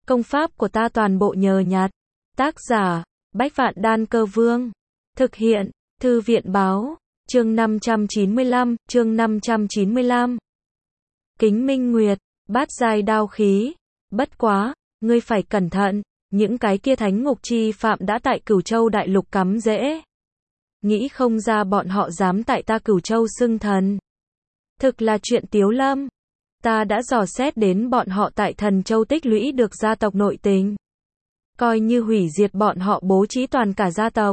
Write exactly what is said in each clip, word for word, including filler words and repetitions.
Công pháp của ta toàn bộ nhờ nhặt. Tác giả, Bách Vạn Đan Cơ Vương. Thực hiện, Thư viện Báo. Chương năm trăm chín mươi lăm, chương năm trăm chín mươi lăm. Kính Minh Nguyệt, bát giai đao khí. Bất quá, ngươi phải cẩn thận, những cái kia thánh ngục chi phạm đã tại Cửu Châu đại lục cắm rễ. Nghĩ không ra bọn họ dám tại ta Cửu Châu xưng thần. Thực là chuyện tiếu lâm. Ta đã dò xét đến bọn họ tại Thần Châu tích lũy được gia tộc nội tình. Coi như hủy diệt bọn họ bố trí toàn cả gia tộc.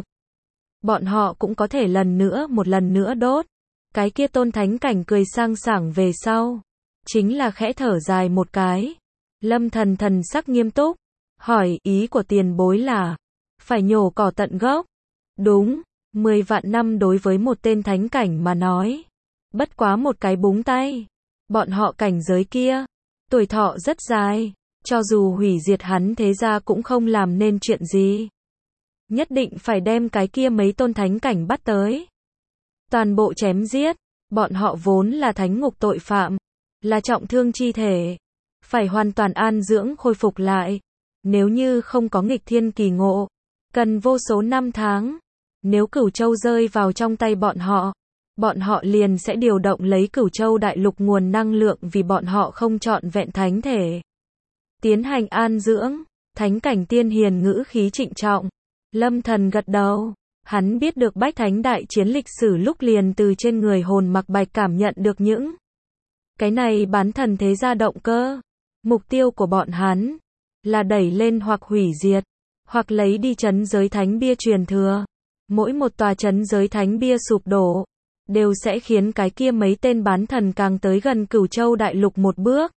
Bọn họ cũng có thể lần nữa một lần nữa đốt. Cái kia Tôn Thánh Cảnh cười sang sảng về sau. Chính là khẽ thở dài một cái. Lâm Thần thần sắc nghiêm túc. Hỏi ý của tiền bối là. Phải nhổ cỏ tận gốc. Đúng. Mười vạn năm đối với một tên thánh cảnh mà nói. Bất quá một cái búng tay. Bọn họ cảnh giới kia. Tuổi thọ rất dài. Cho dù hủy diệt hắn thế ra cũng không làm nên chuyện gì. Nhất định phải đem cái kia mấy tôn thánh cảnh bắt tới. Toàn bộ chém giết. Bọn họ vốn là thánh ngục tội phạm. Là trọng thương chi thể. Phải hoàn toàn an dưỡng khôi phục lại. Nếu như không có nghịch thiên kỳ ngộ. Cần vô số năm tháng. Nếu Cửu Châu rơi vào trong tay bọn họ. Bọn họ liền sẽ điều động lấy Cửu Châu đại lục nguồn năng lượng vì bọn họ không trọn vẹn thánh thể. Tiến hành an dưỡng. Thánh cảnh tiên hiền ngữ khí trịnh trọng. Lâm Thần gật đầu. Hắn biết được bách thánh đại chiến lịch sử lúc liền từ trên người Hồn Mặc Bạch cảm nhận được những cái này bán thần thế gia động cơ. Mục tiêu của bọn hắn là đẩy lên hoặc hủy diệt, hoặc lấy đi trấn giới thánh bia truyền thừa. Mỗi một tòa trấn giới thánh bia sụp đổ, đều sẽ khiến cái kia mấy tên bán thần càng tới gần Cửu Châu đại lục một bước.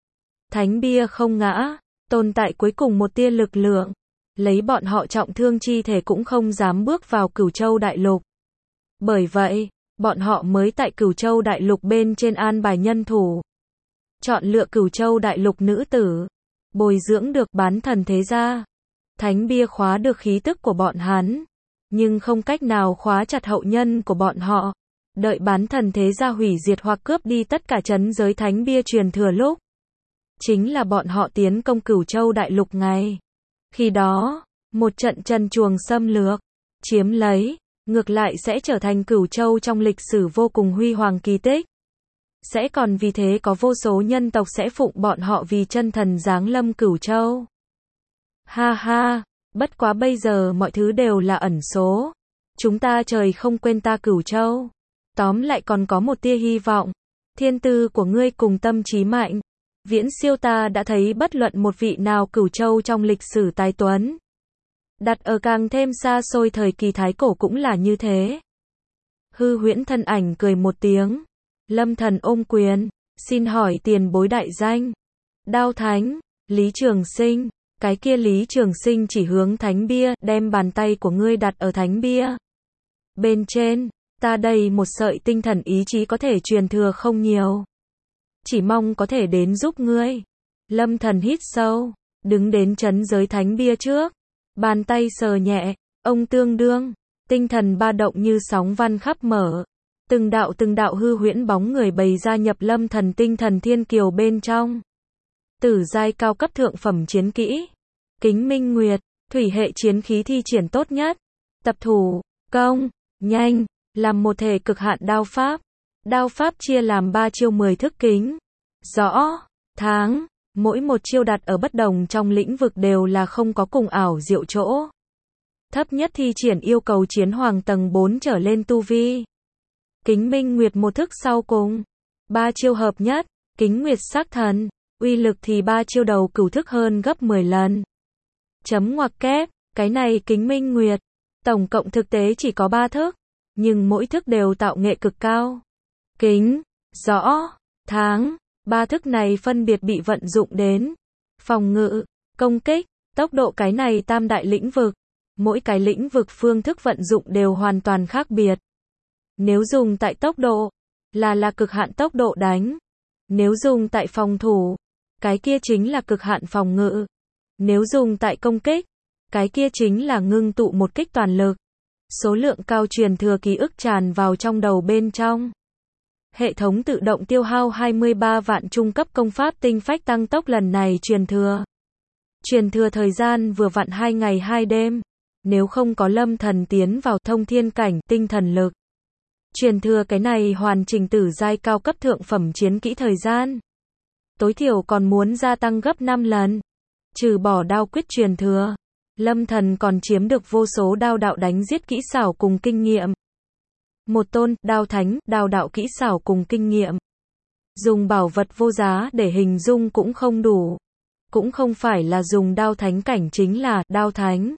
Thánh bia không ngã, tồn tại cuối cùng một tia lực lượng. Lấy bọn họ trọng thương chi thể cũng không dám bước vào Cửu Châu đại lục. Bởi vậy, bọn họ mới tại Cửu Châu đại lục bên trên an bài nhân thủ. Chọn lựa Cửu Châu đại lục nữ tử. Bồi dưỡng được bán thần thế gia. Thánh bia khóa được khí tức của bọn hắn. Nhưng không cách nào khóa chặt hậu nhân của bọn họ. Đợi bán thần thế gia hủy diệt hoặc cướp đi tất cả trấn giới thánh bia truyền thừa lúc. Chính là bọn họ tiến công Cửu Châu đại lục ngày. Khi đó, một trận trần truồng xâm lược, chiếm lấy, ngược lại sẽ trở thành Cửu Châu trong lịch sử vô cùng huy hoàng kỳ tích. Sẽ còn vì thế có vô số nhân tộc sẽ phụng bọn họ vì chân thần giáng lâm Cửu Châu. Ha ha, bất quá bây giờ mọi thứ đều là ẩn số. Chúng ta trời không quên ta Cửu Châu. Tóm lại còn có một tia hy vọng. Thiên tư của ngươi cùng tâm trí mạnh. Viễn siêu ta đã thấy bất luận một vị nào Cửu Châu trong lịch sử tài tuấn. Đặt ở càng thêm xa xôi thời kỳ thái cổ cũng là như thế. Hư huyễn thân ảnh cười một tiếng. Lâm Thần ôm quyền. Xin hỏi tiền bối đại danh. Đao Thánh, Lý Trường Sinh. Cái kia Lý Trường Sinh chỉ hướng thánh bia, đem bàn tay của ngươi đặt ở thánh bia. Bên trên, ta đây một sợi tinh thần ý chí có thể truyền thừa không nhiều. Chỉ mong có thể đến giúp ngươi. Lâm Thần hít sâu, đứng đến trấn giới thánh bia trước. Bàn tay sờ nhẹ, ông tương đương, tinh thần ba động như sóng văn khắp mở. Từng đạo từng đạo hư huyễn bóng người bày ra nhập Lâm Thần tinh thần thiên kiều bên trong. Tử giai cao cấp thượng phẩm chiến kỹ. Kính Minh Nguyệt, thủy hệ chiến khí thi triển tốt nhất. Tập thủ, công, nhanh, làm một thể cực hạn đao pháp. Đao pháp chia làm ba chiêu mười thức kính. Rõ, tháng, mỗi một chiêu đặt ở bất đồng trong lĩnh vực đều là không có cùng ảo diệu chỗ. Thấp nhất thi triển yêu cầu chiến hoàng tầng bốn trở lên tu vi. Kính Minh Nguyệt một thức sau cùng. Ba chiêu hợp nhất, Kính Nguyệt sắc thần. Uy lực thì ba chiêu đầu cửu thức hơn gấp mười lần. Chấm ngoặc kép, cái này Kính Minh Nguyệt. Tổng cộng thực tế chỉ có ba thức. Nhưng mỗi thức đều tạo nghệ cực cao. Kính, rõ, tháng. Ba thức này phân biệt bị vận dụng đến phòng ngự, công kích, tốc độ cái này tam đại lĩnh vực. Mỗi cái lĩnh vực phương thức vận dụng đều hoàn toàn khác biệt. Nếu dùng tại tốc độ, là là cực hạn tốc độ đánh. Nếu dùng tại phòng thủ, cái kia chính là cực hạn phòng ngự. Nếu dùng tại công kích, cái kia chính là ngưng tụ một kích toàn lực. Số lượng cao truyền thừa ký ức tràn vào trong đầu bên trong. Hệ thống tự động tiêu hao hai mươi ba vạn trung cấp công pháp tinh phách tăng tốc lần này truyền thừa. Truyền thừa thời gian vừa vặn hai ngày hai đêm. Nếu không có Lâm Thần tiến vào thông thiên cảnh, tinh thần lực. Truyền thừa cái này hoàn chỉnh tử giai cao cấp thượng phẩm chiến kỹ thời gian. Tối thiểu còn muốn gia tăng gấp năm lần. Trừ bỏ đao quyết truyền thừa, Lâm Thần còn chiếm được vô số đao đạo đánh giết kỹ xảo cùng kinh nghiệm. Một tôn, đao thánh, đao đạo kỹ xảo cùng kinh nghiệm. Dùng bảo vật vô giá để hình dung cũng không đủ. Cũng không phải là dùng đao thánh cảnh chính là đao thánh.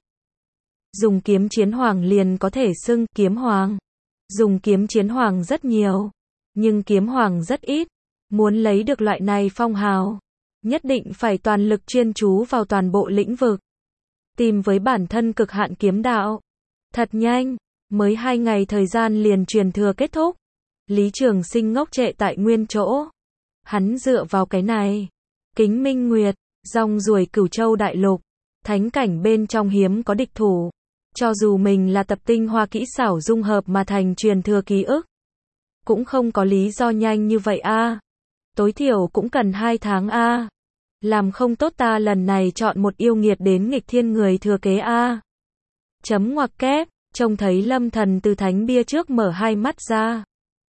Dùng kiếm chiến hoàng liền có thể xưng kiếm hoàng. Dùng kiếm chiến hoàng rất nhiều, nhưng kiếm hoàng rất ít. Muốn lấy được loại này phong hào, nhất định phải toàn lực chuyên chú vào toàn bộ lĩnh vực. Tìm với bản thân cực hạn kiếm đạo. Thật nhanh, mới hai ngày thời gian liền truyền thừa kết thúc. Lý Trường Sinh ngốc trệ tại nguyên chỗ. Hắn dựa vào cái này, Kính Minh Nguyệt, rong ruổi Cửu Châu đại lục, thánh cảnh bên trong hiếm có địch thủ. Cho dù mình là tập tinh hoa kỹ xảo dung hợp mà thành truyền thừa ký ức, cũng không có lý do nhanh như vậy a. À. Tối thiểu cũng cần hai tháng a. À. Làm không tốt ta lần này chọn một yêu nghiệt đến nghịch thiên người thừa kế a. À. Chấm ngoặc kép, trông thấy Lâm Thần từ thánh bia trước mở hai mắt ra.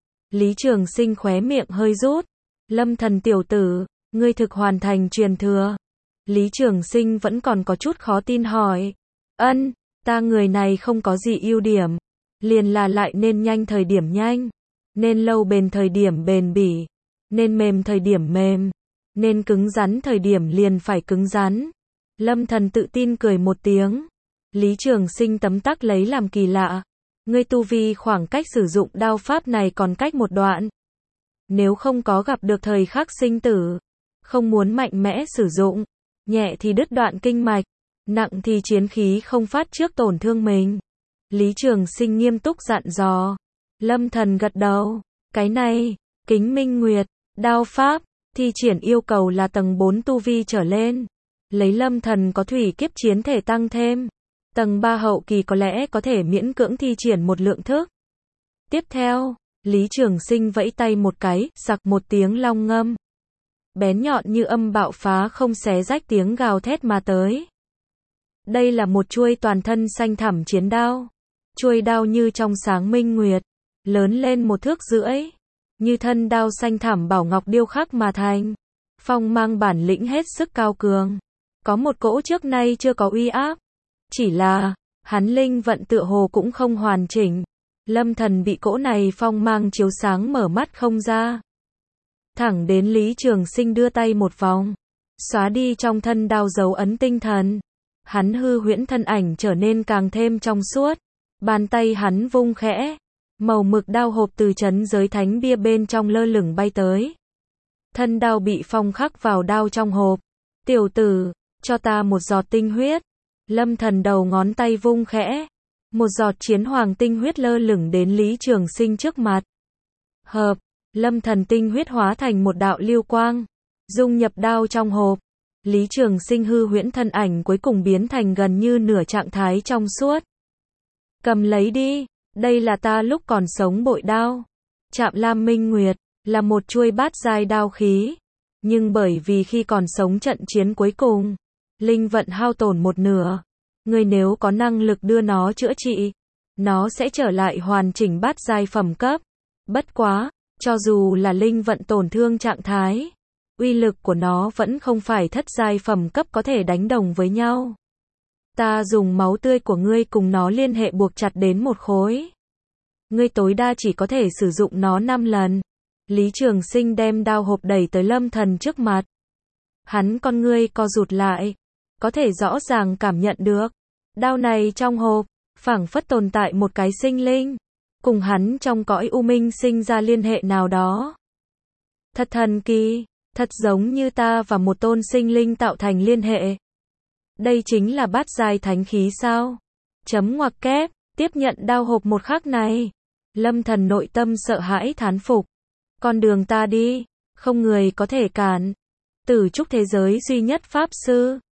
Lý Trường Sinh khóe miệng hơi rút. Lâm Thần tiểu tử, ngươi thực hoàn thành truyền thừa. Lý Trường Sinh vẫn còn có chút khó tin hỏi. Ân, ta người này không có gì ưu điểm. Liền là lại nên nhanh thời điểm nhanh. Nên lâu bền thời điểm bền bỉ. Nên mềm thời điểm mềm. Nên cứng rắn thời điểm liền phải cứng rắn. Lâm Thần tự tin cười một tiếng. Lý Trường Sinh tấm tắc lấy làm kỳ lạ. Ngươi tu vi khoảng cách sử dụng đao pháp này còn cách một đoạn. Nếu không có gặp được thời khắc sinh tử, không muốn mạnh mẽ sử dụng, nhẹ thì đứt đoạn kinh mạch, nặng thì chiến khí không phát trước tổn thương mình. Lý Trường Sinh nghiêm túc dặn dò. Lâm Thần gật đầu. Cái này, Kính Minh Nguyệt, đao pháp, thi triển yêu cầu là tầng bốn tu vi trở lên. Lấy Lâm Thần có thủy kiếp chiến thể tăng thêm. Tầng ba hậu kỳ có lẽ có thể miễn cưỡng thi triển một lượng thức. Tiếp theo, Lý Trường Sinh vẫy tay một cái, sặc một tiếng long ngâm. Bén nhọn như âm bạo phá không xé rách tiếng gào thét mà tới. Đây là một chuôi toàn thân xanh thẳm chiến đao. Chuôi đao như trong sáng minh nguyệt, lớn lên một thước rưỡi, như thân đao xanh thẳm bảo ngọc điêu khắc mà thành. Phong mang bản lĩnh hết sức cao cường, có một cỗ trước nay chưa có uy áp. Chỉ là, hắn linh vận tựa hồ cũng không hoàn chỉnh. Lâm Thần bị cỗ này phong mang chiếu sáng mở mắt không ra. Thẳng đến Lý Trường Sinh đưa tay một vòng, xóa đi trong thân đao dấu ấn tinh thần. Hắn hư huyễn thân ảnh trở nên càng thêm trong suốt. Bàn tay hắn vung khẽ, màu mực đao hộp từ trấn giới thánh bia bên trong lơ lửng bay tới. Thân đao bị phong khắc vào đao trong hộp. Tiểu tử, cho ta một giọt tinh huyết. Lâm Thần đầu ngón tay vung khẽ, một giọt chiến hoàng tinh huyết lơ lửng đến Lý Trường Sinh trước mặt. Hợp, Lâm Thần tinh huyết hóa thành một đạo lưu quang, dung nhập đao trong hộp. Lý Trường Sinh hư huyễn thân ảnh cuối cùng biến thành gần như nửa trạng thái trong suốt. Cầm lấy đi, đây là ta lúc còn sống bội đao. Trạm Lam Minh Nguyệt, là một chuôi bát giai đao khí. Nhưng bởi vì khi còn sống trận chiến cuối cùng, linh vận hao tổn một nửa. Người nếu có năng lực đưa nó chữa trị, nó sẽ trở lại hoàn chỉnh bát giai phẩm cấp. Bất quá, cho dù là linh vận tổn thương trạng thái, uy lực của nó vẫn không phải thất giai phẩm cấp có thể đánh đồng với nhau. Ta dùng máu tươi của ngươi cùng nó liên hệ buộc chặt đến một khối. Ngươi tối đa chỉ có thể sử dụng nó năm lần. Lý Trường Sinh đem đao hộp đẩy tới Lâm Thần trước mặt. Hắn con ngươi co rụt lại, có thể rõ ràng cảm nhận được, đao này trong hộp, phảng phất tồn tại một cái sinh linh, cùng hắn trong cõi u minh sinh ra liên hệ nào đó. Thật thần kỳ, thật giống như ta và một tôn sinh linh tạo thành liên hệ. Đây chính là bát giai thánh khí sao? Chấm ngoặc kép, tiếp nhận đao hộp một khắc này. Lâm Thần nội tâm sợ hãi thán phục. Con đường ta đi, không người có thể cản. Tử trúc thế giới duy nhất pháp sư,